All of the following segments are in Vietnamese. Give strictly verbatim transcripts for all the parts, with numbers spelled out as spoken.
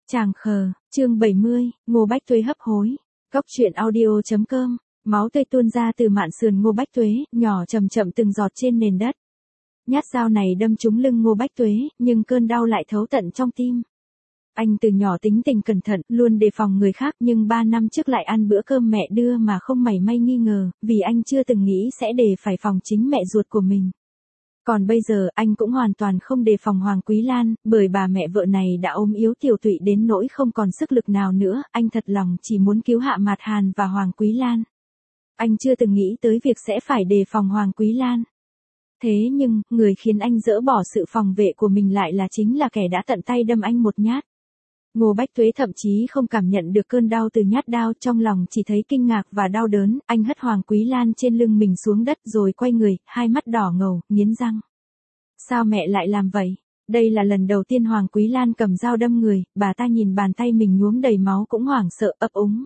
Chàng khờ, chương bảy mươi, Ngô Bách Tuế hấp hối. Góc truyện audio chấm com, máu tươi tuôn ra từ mạn sườn Ngô Bách Tuế, nhỏ chậm chậm từng giọt trên nền đất. Nhát dao này đâm trúng lưng Ngô Bách Tuế, nhưng cơn đau lại thấu tận trong tim. Anh từ nhỏ tính tình cẩn thận, luôn đề phòng người khác, nhưng ba năm trước lại ăn bữa cơm mẹ đưa mà không mảy may nghi ngờ, vì anh chưa từng nghĩ sẽ đề phải phòng chính mẹ ruột của mình. Còn bây giờ anh cũng hoàn toàn không đề phòng Hoàng Quý Lan, bởi bà mẹ vợ này đã ốm yếu tiểu tụy đến nỗi không còn sức lực nào nữa, anh thật lòng chỉ muốn cứu Hạ Mạt Hàn và Hoàng Quý Lan. Anh chưa từng nghĩ tới việc sẽ phải đề phòng Hoàng Quý Lan. Thế nhưng, người khiến anh dỡ bỏ sự phòng vệ của mình lại là chính là kẻ đã tận tay đâm anh một nhát. Ngô Bách Tuế thậm chí không cảm nhận được cơn đau từ nhát đao, trong lòng chỉ thấy kinh ngạc và đau đớn, anh hất Hoàng Quý Lan trên lưng mình xuống đất rồi quay người, hai mắt đỏ ngầu, nghiến răng. Sao mẹ lại làm vậy? Đây là lần đầu tiên Hoàng Quý Lan cầm dao đâm người, bà ta nhìn bàn tay mình nhuốm đầy máu cũng hoảng sợ, ấp úng.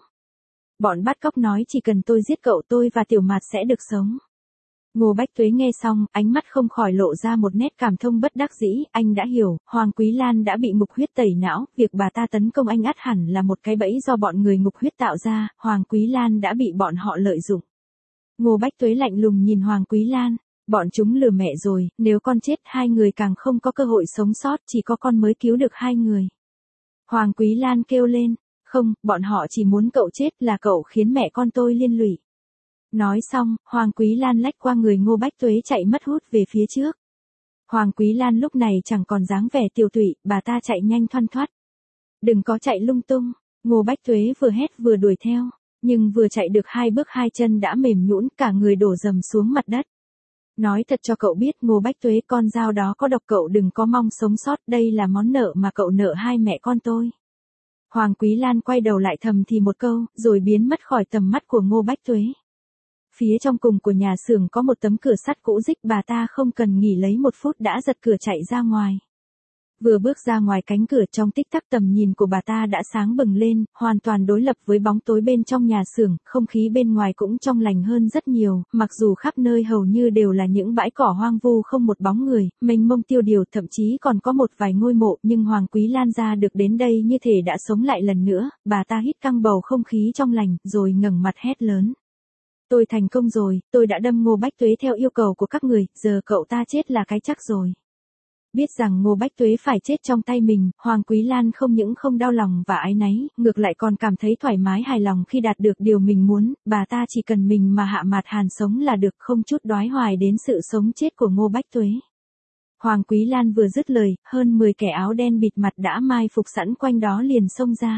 Bọn bắt cóc nói chỉ cần tôi giết cậu tôi và Tiểu Mạt sẽ được sống. Ngô Bách Tuế nghe xong, ánh mắt không khỏi lộ ra một nét cảm thông bất đắc dĩ, anh đã hiểu, Hoàng Quý Lan đã bị ngục huyết tẩy não, việc bà ta tấn công anh ắt hẳn là một cái bẫy do bọn người ngục huyết tạo ra, Hoàng Quý Lan đã bị bọn họ lợi dụng. Ngô Bách Tuế lạnh lùng nhìn Hoàng Quý Lan, bọn chúng lừa mẹ rồi, nếu con chết hai người càng không có cơ hội sống sót, chỉ có con mới cứu được hai người. Hoàng Quý Lan kêu lên, không, bọn họ chỉ muốn cậu chết, là cậu khiến mẹ con tôi liên lụy. Nói xong, Hoàng Quý Lan lách qua người Ngô Bách Tuế chạy mất hút về phía trước. Hoàng Quý Lan lúc này chẳng còn dáng vẻ tiều tụy, bà ta chạy nhanh thoăn thoắt. Đừng có chạy lung tung, Ngô Bách Tuế vừa hét vừa đuổi theo, nhưng vừa chạy được hai bước hai chân đã mềm nhũn, cả người đổ dầm xuống mặt đất. Nói thật cho cậu biết Ngô Bách Tuế, con dao đó có độc, cậu đừng có mong sống sót, đây là món nợ mà cậu nợ hai mẹ con tôi. Hoàng Quý Lan quay đầu lại thầm thì một câu, rồi biến mất khỏi tầm mắt của Ngô Bách Tuế. Phía trong cùng của nhà xưởng có một tấm cửa sắt cũ rích, bà ta không cần nghỉ lấy một phút đã giật cửa chạy ra ngoài. Vừa bước ra ngoài cánh cửa, trong tích tắc tầm nhìn của bà ta đã sáng bừng lên, hoàn toàn đối lập với bóng tối bên trong nhà xưởng, không khí bên ngoài cũng trong lành hơn rất nhiều, mặc dù khắp nơi hầu như đều là những bãi cỏ hoang vu không một bóng người, mênh mông tiêu điều, thậm chí còn có một vài ngôi mộ, nhưng Hoàng Quý Lan ra được đến đây như thể đã sống lại lần nữa, bà ta hít căng bầu không khí trong lành, rồi ngẩng mặt hét lớn. Tôi thành công rồi, tôi đã đâm Ngô Bách Tuế theo yêu cầu của các người, giờ cậu ta chết là cái chắc rồi. Biết rằng Ngô Bách Tuế phải chết trong tay mình, Hoàng Quý Lan không những không đau lòng và áy náy, ngược lại còn cảm thấy thoải mái hài lòng khi đạt được điều mình muốn, bà ta chỉ cần mình mà Hạ Mạt Hàn sống là được, không chút đoái hoài đến sự sống chết của Ngô Bách Tuế. Hoàng Quý Lan vừa dứt lời, hơn mười kẻ áo đen bịt mặt đã mai phục sẵn quanh đó liền xông ra.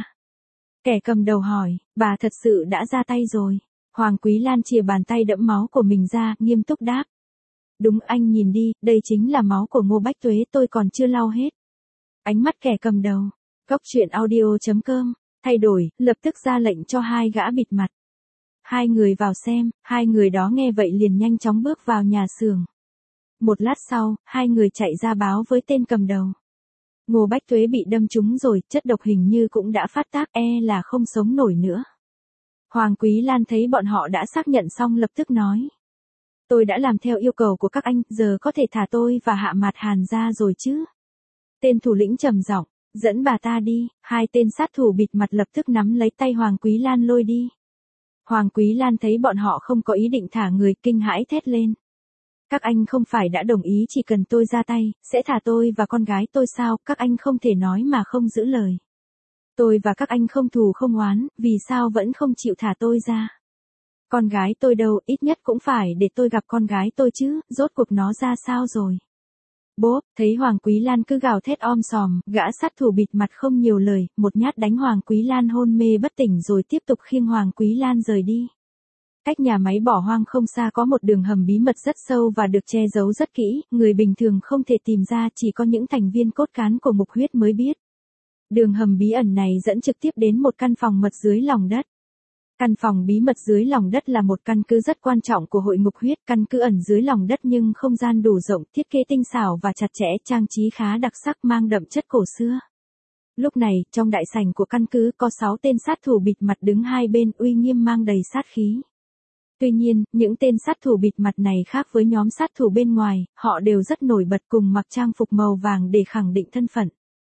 Kẻ cầm đầu hỏi, bà thật sự đã ra tay rồi. Hoàng Quý Lan chìa bàn tay đẫm máu của mình ra, nghiêm túc đáp. Đúng, anh nhìn đi, đây chính là máu của Ngô Bách Tuế, tôi còn chưa lau hết. Ánh mắt kẻ cầm đầu. Góc truyện audio chấm com, thay đổi, lập tức ra lệnh cho hai gã bịt mặt. Hai người vào xem, hai người đó nghe vậy liền nhanh chóng bước vào nhà xưởng. Một lát sau, hai người chạy ra báo với tên cầm đầu. Ngô Bách Tuế bị đâm trúng rồi, chất độc hình như cũng đã phát tác, e là không sống nổi nữa. Hoàng Quý Lan thấy bọn họ đã xác nhận xong lập tức nói. Tôi đã làm theo yêu cầu của các anh, giờ có thể thả tôi và Hạ Mạt Hàn ra rồi chứ? Tên thủ lĩnh trầm giọng, dẫn bà ta đi, hai tên sát thủ bịt mặt lập tức nắm lấy tay Hoàng Quý Lan lôi đi. Hoàng Quý Lan thấy bọn họ không có ý định thả người, kinh hãi thét lên. Các anh không phải đã đồng ý chỉ cần tôi ra tay, sẽ thả tôi và con gái tôi sao, các anh không thể nói mà không giữ lời. Tôi và các anh không thù không oán, vì sao vẫn không chịu thả tôi ra? Con gái tôi đâu, ít nhất cũng phải để tôi gặp con gái tôi chứ, rốt cuộc nó ra sao rồi? Bốp, thấy Hoàng Quý Lan cứ gào thét om sòm, gã sát thủ bịt mặt không nhiều lời, một nhát đánh Hoàng Quý Lan hôn mê bất tỉnh rồi tiếp tục khiêng Hoàng Quý Lan rời đi. Cách nhà máy bỏ hoang không xa có một đường hầm bí mật rất sâu và được che giấu rất kỹ, người bình thường không thể tìm ra, chỉ có những thành viên cốt cán của ngục huyết mới biết. Đường hầm bí ẩn này dẫn trực tiếp đến một căn phòng mật dưới lòng đất. Căn phòng bí mật dưới lòng đất là một căn cứ rất quan trọng của hội ngục huyết, căn cứ ẩn dưới lòng đất nhưng không gian đủ rộng, thiết kế tinh xảo và chặt chẽ, trang trí khá đặc sắc, mang đậm chất cổ xưa. Lúc này, trong đại sảnh của căn cứ có sáu tên sát thủ bịt mặt đứng hai bên, uy nghiêm mang đầy sát khí. Tuy nhiên, những tên sát thủ bịt mặt này khác với nhóm sát thủ bên ngoài, họ đều rất nổi bật cùng mặc trang phục màu vàng để khẳng định thân phận.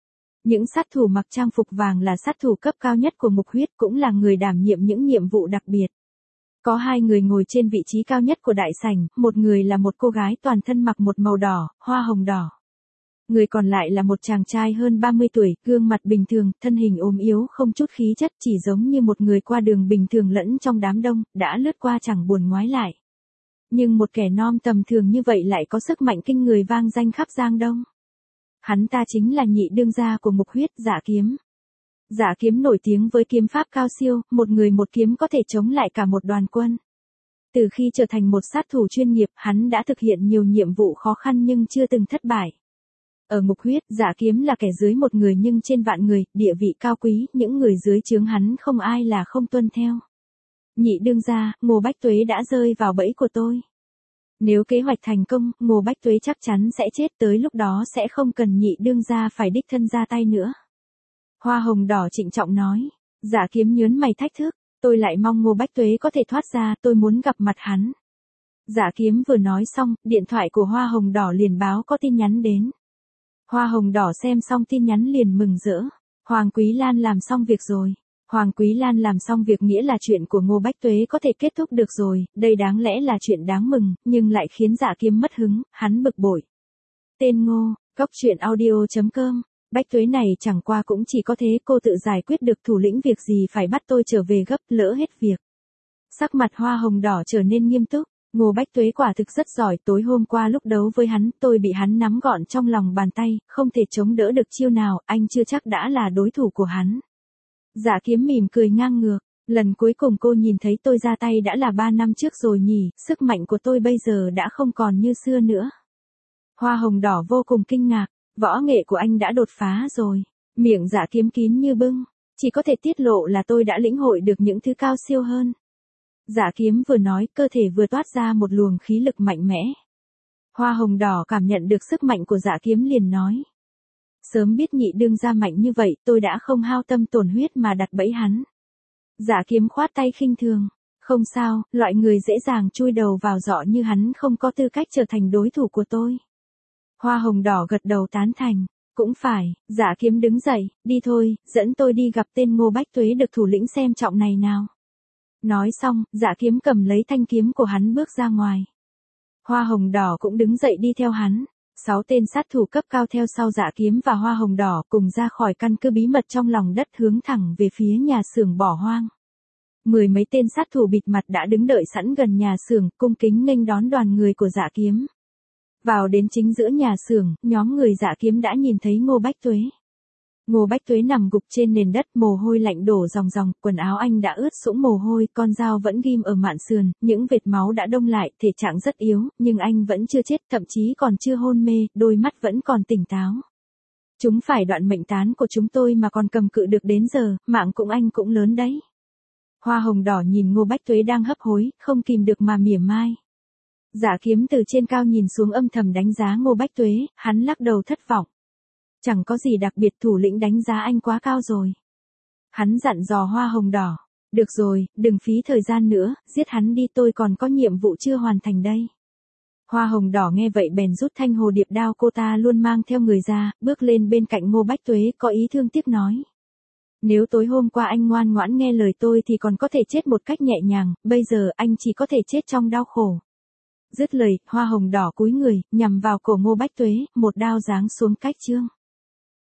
Những sát thủ mặc trang phục vàng là sát thủ cấp cao nhất của Mục Huyết, cũng là người đảm nhiệm những nhiệm vụ đặc biệt. Có hai người ngồi trên vị trí cao nhất của đại sảnh, một người là một cô gái toàn thân mặc một màu đỏ, hoa hồng đỏ. Người còn lại là một chàng trai hơn ba mươi tuổi, gương mặt bình thường, thân hình ốm yếu không chút khí chất, chỉ giống như một người qua đường bình thường lẫn trong đám đông, đã lướt qua chẳng buồn ngoái lại. Nhưng một kẻ non tầm thường như vậy lại có sức mạnh kinh người vang danh khắp Giang Đông. Hắn ta chính là nhị đương gia của Mục Huyết, Dạ Kiếm. Dạ Kiếm nổi tiếng với kiếm pháp cao siêu, một người một kiếm có thể chống lại cả một đoàn quân. Từ khi trở thành một sát thủ chuyên nghiệp, hắn đã thực hiện nhiều nhiệm vụ khó khăn nhưng chưa từng thất bại. Ở Mục Huyết, Dạ Kiếm là kẻ dưới một người nhưng trên vạn người, địa vị cao quý, những người dưới trướng hắn không ai là không tuân theo. Nhị đương gia, Ngô Bách Tuế đã rơi vào bẫy của tôi. Nếu kế hoạch thành công, Ngô Bách Tuế chắc chắn sẽ chết, tới lúc đó sẽ không cần nhị đương gia phải đích thân ra tay nữa. Hoa hồng đỏ trịnh trọng nói. Dạ Kiếm nhớn mày thách thức, tôi lại mong Ngô Bách Tuế có thể thoát ra, tôi muốn gặp mặt hắn. Dạ Kiếm vừa nói xong, điện thoại của Hoa hồng đỏ liền báo có tin nhắn đến. Hoa hồng đỏ xem xong tin nhắn liền mừng rỡ. Hoàng Quý Lan làm xong việc rồi. Hoàng Quý Lan làm xong việc nghĩa là chuyện của Ngô Bách Tuế có thể kết thúc được rồi, đây đáng lẽ là chuyện đáng mừng, nhưng lại khiến Dạ Kiếm mất hứng, hắn bực bội. Tên Ngô, Cóc Truyện Audio chấm com. Bách Tuế này chẳng qua cũng chỉ có thế, cô tự giải quyết được, thủ lĩnh việc gì phải bắt tôi trở về gấp, lỡ hết việc. Sắc mặt Hoa hồng đỏ trở nên nghiêm túc. Ngô Bách Tuế quả thực rất giỏi, tối hôm qua lúc đấu với hắn, tôi bị hắn nắm gọn trong lòng bàn tay, không thể chống đỡ được chiêu nào, anh chưa chắc đã là đối thủ của hắn. Dạ Kiếm mỉm cười ngang ngược, lần cuối cùng cô nhìn thấy tôi ra tay đã là ba năm trước rồi nhỉ, sức mạnh của tôi bây giờ đã không còn như xưa nữa. Hoa hồng đỏ vô cùng kinh ngạc, võ nghệ của anh đã đột phá rồi. Miệng Dạ Kiếm kín như bưng, chỉ có thể tiết lộ là tôi đã lĩnh hội được những thứ cao siêu hơn. Dạ Kiếm vừa nói, cơ thể vừa toát ra một luồng khí lực mạnh mẽ. Hoa hồng đỏ cảm nhận được sức mạnh của Dạ Kiếm liền nói. Sớm biết nhị đương gia mạnh như vậy, tôi đã không hao tâm tổn huyết mà đặt bẫy hắn. Dạ Kiếm khoát tay khinh thường. Không sao, loại người dễ dàng chui đầu vào giỏ như hắn không có tư cách trở thành đối thủ của tôi. Hoa hồng đỏ gật đầu tán thành. Cũng phải, Dạ Kiếm đứng dậy, đi thôi, dẫn tôi đi gặp tên Ngô Bách Tuế được thủ lĩnh xem trọng này nào. Nói xong, Dạ Kiếm cầm lấy thanh kiếm của hắn bước ra ngoài. Hoa hồng đỏ cũng đứng dậy đi theo hắn. Sáu tên sát thủ cấp cao theo sau Dạ Kiếm và Hoa hồng đỏ cùng ra khỏi căn cứ bí mật trong lòng đất hướng thẳng về phía nhà xưởng bỏ hoang. Mười mấy tên sát thủ bịt mặt đã đứng đợi sẵn gần nhà xưởng, cung kính nghênh đón đoàn người của Dạ Kiếm. Vào đến chính giữa nhà xưởng, nhóm người Dạ Kiếm đã nhìn thấy Ngô Bách Tuế. Ngô Bách Tuế nằm gục trên nền đất, mồ hôi lạnh đổ ròng ròng, quần áo anh đã ướt sũng mồ hôi, con dao vẫn ghim ở mạn sườn, những vệt máu đã đông lại, thể trạng rất yếu, nhưng anh vẫn chưa chết, thậm chí còn chưa hôn mê, đôi mắt vẫn còn tỉnh táo. Chúng phải đoạn mệnh tán của chúng tôi mà còn cầm cự được đến giờ, mạng cũng anh cũng lớn đấy. Hoa hồng đỏ nhìn Ngô Bách Tuế đang hấp hối, không kìm được mà mỉa mai. Dạ Kiếm từ trên cao nhìn xuống âm thầm đánh giá Ngô Bách Tuế, hắn lắc đầu thất vọng. Chẳng có gì đặc biệt, thủ lĩnh đánh giá anh quá cao rồi. Hắn dặn dò Hoa hồng đỏ. Được rồi, đừng phí thời gian nữa, giết hắn đi, tôi còn có nhiệm vụ chưa hoàn thành đây. Hoa hồng đỏ nghe vậy bèn rút thanh hồ điệp đao cô ta luôn mang theo người ra, bước lên bên cạnh Ngô Bách Tuế, có ý thương tiếc nói. Nếu tối hôm qua anh ngoan ngoãn nghe lời tôi thì còn có thể chết một cách nhẹ nhàng, bây giờ anh chỉ có thể chết trong đau khổ. Dứt lời, Hoa hồng đỏ cúi người, nhằm vào cổ Ngô Bách Tuế, một đao giáng xuống cách chương.